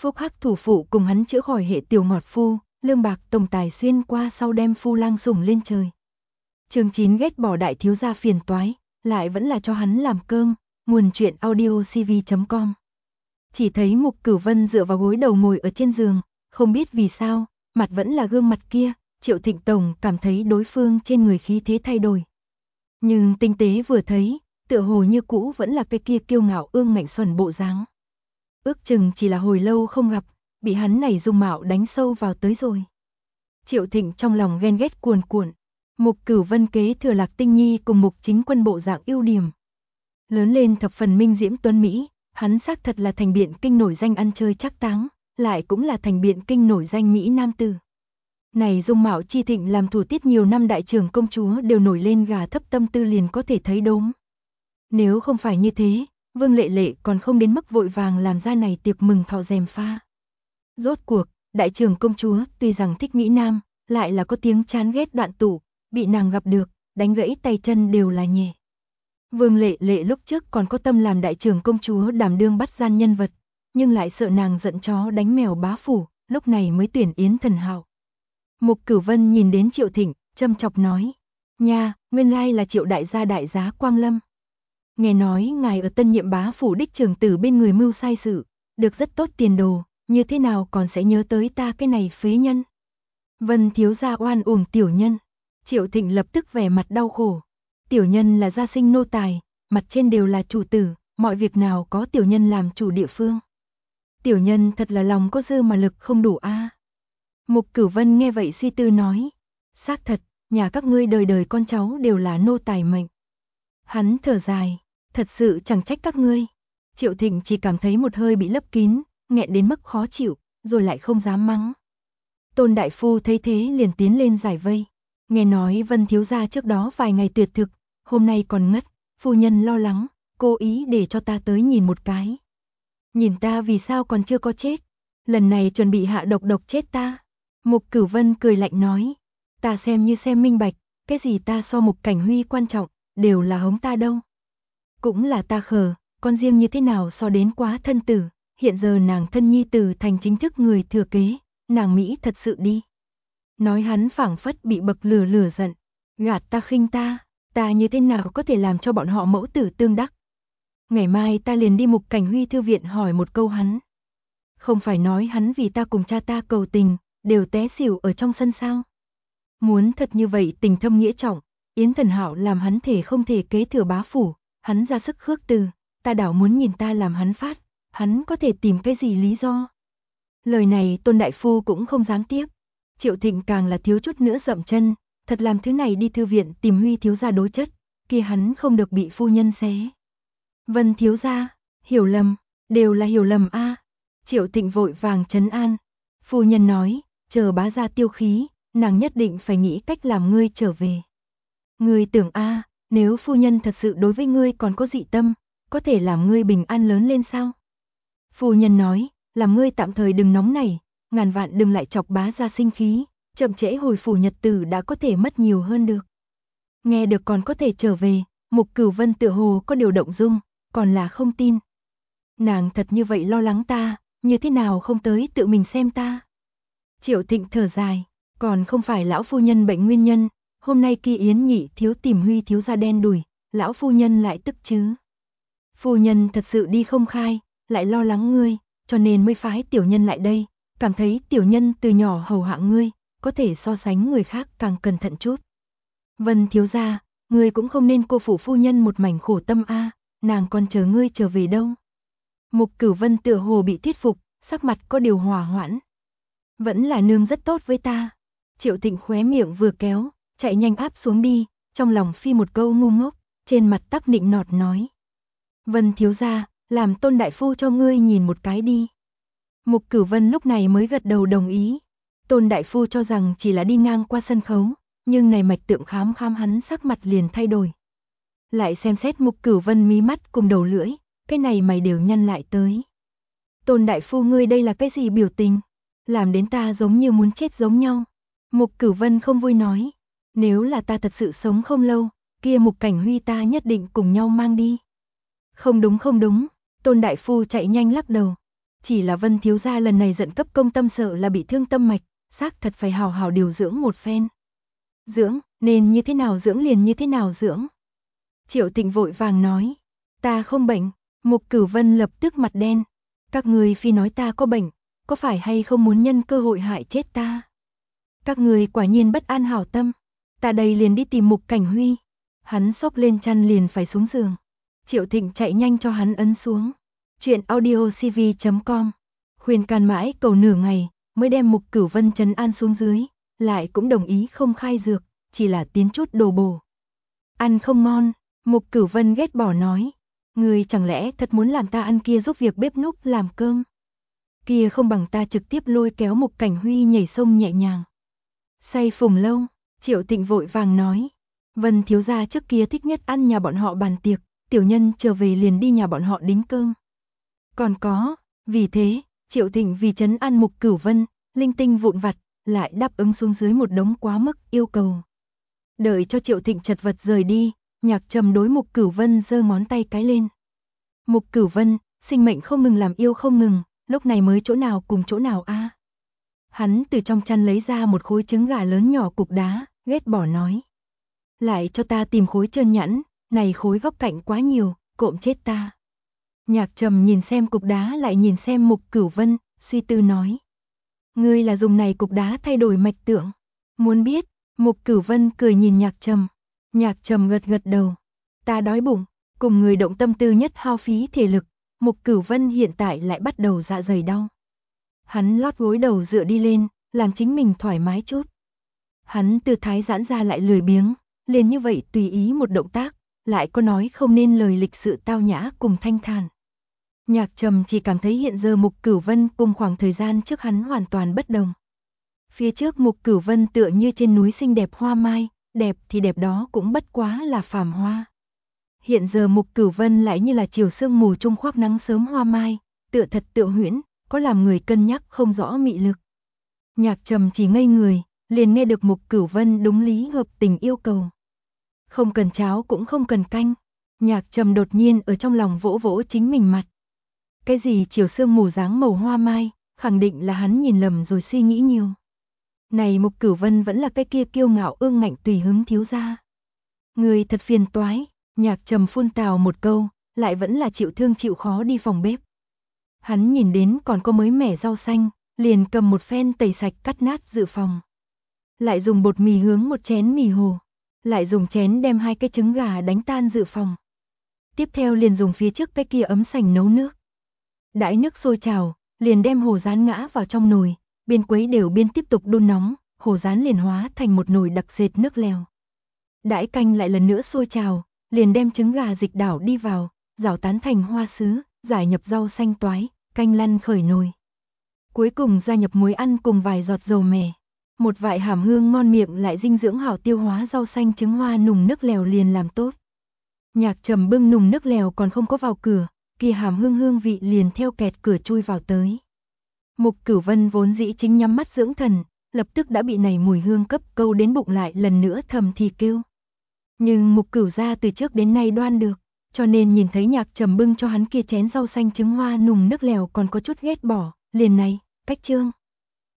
Phúc Hắc thủ phụ cùng hắn chữa khỏi hệ tiểu ngọt phu, lương bạc tổng tài xuyên qua sau đem phu lang sủng lên trời. Chương 9 ghét bỏ đại thiếu gia phiền toái, lại vẫn là cho hắn làm cơm, nguồn truyện audiocv.com. Chỉ thấy Mục Cửu Vân dựa vào gối đầu ngồi ở trên giường, không biết vì sao, mặt vẫn là gương mặt kia, Triệu Thịnh tổng cảm thấy đối phương trên người khí thế thay đổi. Nhưng tinh tế vừa thấy, tựa hồ như cũ vẫn là cái kia kiêu ngạo ương ngạnh xuẩn bộ dáng. Ước chừng chỉ là hồi lâu không gặp, bị hắn này dung mạo đánh sâu vào tới rồi. Triệu Thịnh trong lòng ghen ghét cuồn cuộn. Mục Cửu Vân kế thừa Lạc Tinh Nhi cùng Mục Chính Quân bộ dạng ưu điểm. Lớn lên thập phần minh diễm tuấn mỹ, hắn xác thật là thành Biện Kinh nổi danh ăn chơi trác táng, lại cũng là thành Biện Kinh nổi danh mỹ nam tử. Này dung mạo chi thịnh làm thủ tiết nhiều năm đại trưởng công chúa đều nổi lên gà thấp tâm tư liền có thể thấy đốm. Nếu không phải như thế, Vương Lệ Lệ còn không đến mức vội vàng làm ra này tiệc mừng thọ rèm pha. Rốt cuộc, đại trưởng công chúa tuy rằng thích mỹ nam, lại là có tiếng chán ghét đoạn tụ, bị nàng gặp được, đánh gãy tay chân đều là nhẹ. Vương Lệ Lệ lúc trước còn có tâm làm đại trưởng công chúa đảm đương bắt gian nhân vật, nhưng lại sợ nàng giận chó đánh mèo bá phủ, lúc này mới tuyển Yến Thần Hạo. Mục Cửu Vân nhìn đến Triệu Thịnh, châm chọc nói: "Nha, nguyên lai là Triệu đại giá Quang Lâm. Nghe nói ngài ở Tân Nhiệm bá phủ đích trưởng tử bên người mưu sai sự, được rất tốt tiền đồ, như thế nào còn sẽ nhớ tới ta cái này phế nhân?" Vân thiếu gia oan uổng tiểu nhân. Triệu Thịnh lập tức vẻ mặt đau khổ. Tiểu nhân là gia sinh nô tài, mặt trên đều là chủ tử, mọi việc nào có tiểu nhân làm chủ địa phương. Tiểu nhân thật là lòng có dư mà lực không đủ a. Mục Cửu Vân nghe vậy suy tư nói: "Xác thật, nhà các ngươi đời đời con cháu đều là nô tài mệnh." Hắn thở dài: "Thật sự chẳng trách các ngươi." Triệu Thịnh chỉ cảm thấy một hơi bị lấp kín, nghẹn đến mức khó chịu, rồi lại không dám mắng. Tôn đại phu thấy thế liền tiến lên giải vây. Nghe nói Vân thiếu gia trước đó vài ngày tuyệt thực, hôm nay còn ngất, phu nhân lo lắng, cố ý để cho ta tới nhìn một cái. Nhìn ta vì sao còn chưa có chết, lần này chuẩn bị hạ độc chết ta. Mục Cửu Vân cười lạnh nói: "Ta xem như xem minh bạch, cái gì ta so Mục Cảnh Huy quan trọng, đều là hống ta đâu. Cũng là ta khờ, con riêng như thế nào so đến quá thân tử, hiện giờ nàng thân nhi tử thành chính thức người thừa kế, nàng Mỹ thật sự đi." Nói hắn phảng phất bị bậc lửa giận, gạt ta khinh ta như thế nào có thể làm cho bọn họ mẫu tử tương đắc. Ngày mai ta liền đi Mục Cảnh Huy thư viện hỏi một câu hắn. Không phải nói hắn vì ta cùng cha ta cầu tình, đều té xỉu ở trong sân sao. Muốn thật như vậy tình thâm nghĩa trọng, Yến Thần Hạo làm hắn thể không thể kế thừa bá phủ, hắn ra sức khước từ, ta đảo muốn nhìn ta làm hắn phát, hắn có thể tìm cái gì lý do. Lời này Tôn đại phu cũng không dám tiếp. Triệu Thịnh càng là thiếu chút nữa dậm chân, thật làm thứ này đi thư viện tìm Huy thiếu gia đối chất, kia hắn không được bị phu nhân xé. Vân thiếu gia, hiểu lầm, đều là hiểu lầm a. Triệu Thịnh vội vàng trấn an. Phu nhân nói, chờ bá gia tiêu khí, nàng nhất định phải nghĩ cách làm ngươi trở về. Ngươi tưởng a, nếu phu nhân thật sự đối với ngươi còn có dị tâm, có thể làm ngươi bình an lớn lên sao? Phu nhân nói, làm ngươi tạm thời đừng nóng nảy, ngàn vạn đừng lại chọc bá gia sinh khí, chậm trễ hồi phủ nhật tử đã có thể mất nhiều hơn được. Nghe được còn có thể trở về, Mục Cửu Vân tựa hồ có điều động dung, còn là không tin. Nàng thật như vậy lo lắng ta, như thế nào không tới tự mình xem ta. Triệu Thịnh thở dài, còn không phải lão phu nhân bệnh nguyên nhân, hôm nay Kỳ Yến nhị thiếu tìm Huy thiếu gia đen đuổi, lão phu nhân lại tức chứ. Phu nhân thật sự đi không khai, lại lo lắng ngươi, cho nên mới phái tiểu nhân lại đây, cảm thấy tiểu nhân từ nhỏ hầu hạ ngươi, có thể so sánh người khác càng cẩn thận chút. Vân thiếu gia, ngươi cũng không nên cô phụ phu nhân một mảnh khổ tâm a, nàng còn chờ ngươi trở về đâu. Mục Cửu Vân tựa hồ bị thuyết phục, sắc mặt có điều hòa hoãn. Vẫn là nương rất tốt với ta. Triệu Thịnh khóe miệng vừa kéo, chạy nhanh áp xuống đi, trong lòng phi một câu ngu ngốc, trên mặt tắc nịnh nọt nói. Vân thiếu gia, làm Tôn đại phu cho ngươi nhìn một cái đi. Mục Cửu Vân lúc này mới gật đầu đồng ý. Tôn đại phu cho rằng chỉ là đi ngang qua sân khấu, nhưng này mạch tượng khám hắn sắc mặt liền thay đổi. Lại xem xét Mục Cửu Vân mí mắt cùng đầu lưỡi, cái này mày đều nhăn lại tới. Tôn đại phu ngươi đây là cái gì biểu tình? Làm đến ta giống như muốn chết giống nhau. Mục Cửu Vân không vui nói, nếu là ta thật sự sống không lâu, kia Mục Cảnh Huy ta nhất định cùng nhau mang đi. Không đúng, Tôn đại phu chạy nhanh lắc đầu. Chỉ là Vân thiếu gia lần này giận cấp công tâm sợ là bị thương tâm mạch, xác thật phải hào hào điều dưỡng một phen. Dưỡng, nên như thế nào dưỡng liền như thế nào dưỡng. Triệu Tịnh vội vàng nói, ta không bệnh. Mục Cửu Vân lập tức mặt đen. Các người phi nói ta có bệnh, có phải hay không muốn nhân cơ hội hại chết ta? Các người quả nhiên bất an hảo tâm. Ta đây liền đi tìm Mục Cảnh Huy. Hắn xốc lên chăn liền phải xuống giường. Triệu Thịnh chạy nhanh cho hắn ấn xuống. Chuyện audiocv.com. Khuyên can mãi cầu nửa ngày, mới đem Mục Cửu Vân trấn an xuống dưới, lại cũng đồng ý không khai dược, chỉ là tiến chút đồ bổ. Ăn không ngon, Mục Cửu Vân ghét bỏ nói. Người chẳng lẽ thật muốn làm ta ăn kia giúp việc bếp núc làm cơm? Kia không bằng ta trực tiếp lôi kéo Mục Cảnh Huy nhảy sông nhẹ nhàng. Say phùng lâu, Triệu Tịnh vội vàng nói. Vân thiếu gia trước kia thích nhất ăn nhà bọn họ bàn tiệc, tiểu nhân trở về liền đi nhà bọn họ đính cơm. Còn có, vì thế, Triệu Tịnh vì trấn an Mục Cửu Vân, linh tinh vụn vặt, lại đáp ứng xuống dưới một đống quá mức yêu cầu. Đợi cho Triệu Tịnh chật vật rời đi, Nhạc Trầm đối Mục Cửu Vân giơ ngón tay cái lên. Mục Cửu Vân, sinh mệnh không ngừng làm yêu không ngừng, lúc này mới chỗ nào cùng chỗ nào a? Hắn từ trong chăn lấy ra một khối trứng gà lớn nhỏ cục đá, ghét bỏ nói. Lại cho ta tìm khối trơn nhẵn, này khối góc cạnh quá nhiều, cộm chết ta. Nhạc Trầm nhìn xem cục đá lại nhìn xem Mục Cửu Vân, suy tư nói. Ngươi là dùng này cục đá thay đổi mạch tượng. Muốn biết, Mục Cửu Vân cười nhìn Nhạc Trầm. Nhạc Trầm gật gật đầu. Ta đói bụng, cùng người động tâm tư nhất hao phí thể lực, Mục Cửu Vân hiện tại lại bắt đầu dạ dày đau. Hắn lót gối đầu dựa đi lên, làm chính mình thoải mái chút. Hắn tư thái giãn ra lại lười biếng, liền như vậy tùy ý một động tác, lại có nói không nên lời lịch sự tao nhã cùng thanh thản. Nhạc Trầm chỉ cảm thấy hiện giờ Mục Cửu Vân cùng khoảng thời gian trước hắn hoàn toàn bất đồng. Phía trước Mục Cửu Vân tựa như trên núi xinh đẹp hoa mai, đẹp thì đẹp đó cũng bất quá là phàm hoa. Hiện giờ Mục Cửu Vân lại như là chiều sương mù trung khoác nắng sớm hoa mai, tựa thật tựa huyễn, có làm người cân nhắc không rõ mị lực. Nhạc Trầm chỉ ngây người, liền nghe được Mục Cửu Vân đúng lý hợp tình yêu cầu. Không cần cháo cũng không cần canh. Nhạc Trầm đột nhiên ở trong lòng vỗ vỗ chính mình mặt. Cái gì chiều sương mù dáng màu hoa mai, khẳng định là hắn nhìn lầm rồi suy nghĩ nhiều. Này Mục Cửu Vân vẫn là cái kia kiêu ngạo ương ngạnh tùy hứng thiếu gia. Người thật phiền toái, Nhạc Trầm phun tào một câu, lại vẫn là chịu thương chịu khó đi phòng bếp. Hắn nhìn đến còn có mới mẻ rau xanh, liền cầm một phen tẩy sạch cắt nát dự phòng. Lại dùng bột mì hướng một chén mì hồ, lại dùng chén đem 2 cái trứng gà đánh tan dự phòng. Tiếp theo liền dùng phía trước cái kia ấm sành nấu nước. Đãi nước sôi trào, liền đem hồ rán ngã vào trong nồi, biên quấy đều biên tiếp tục đun nóng, hồ rán liền hóa thành một nồi đặc sệt nước lèo. Đãi canh lại lần nữa sôi trào, liền đem trứng gà dịch đảo đi vào, rảo tán thành hoa sứ, giải nhập rau xanh toái, canh lăn khởi nồi. Cuối cùng gia nhập muối ăn cùng vài giọt dầu mè. Một vại hàm hương ngon miệng lại dinh dưỡng hảo tiêu hóa rau xanh trứng hoa nùng nước lèo liền làm tốt. Nhạc Trầm bưng nùng nước lèo còn không có vào cửa, kia hàm hương hương vị liền theo kẹt cửa chui vào tới. Mục Cửu Vân vốn dĩ chính nhắm mắt dưỡng thần, lập tức đã bị này mùi hương cấp câu đến bụng lại lần nữa thầm thì kêu. Nhưng Mục Cửu gia từ trước đến nay đoan được, cho nên nhìn thấy Nhạc Trầm bưng cho hắn kia chén rau xanh trứng hoa nùng nước lèo còn có chút ghét bỏ, liền này, cách trương.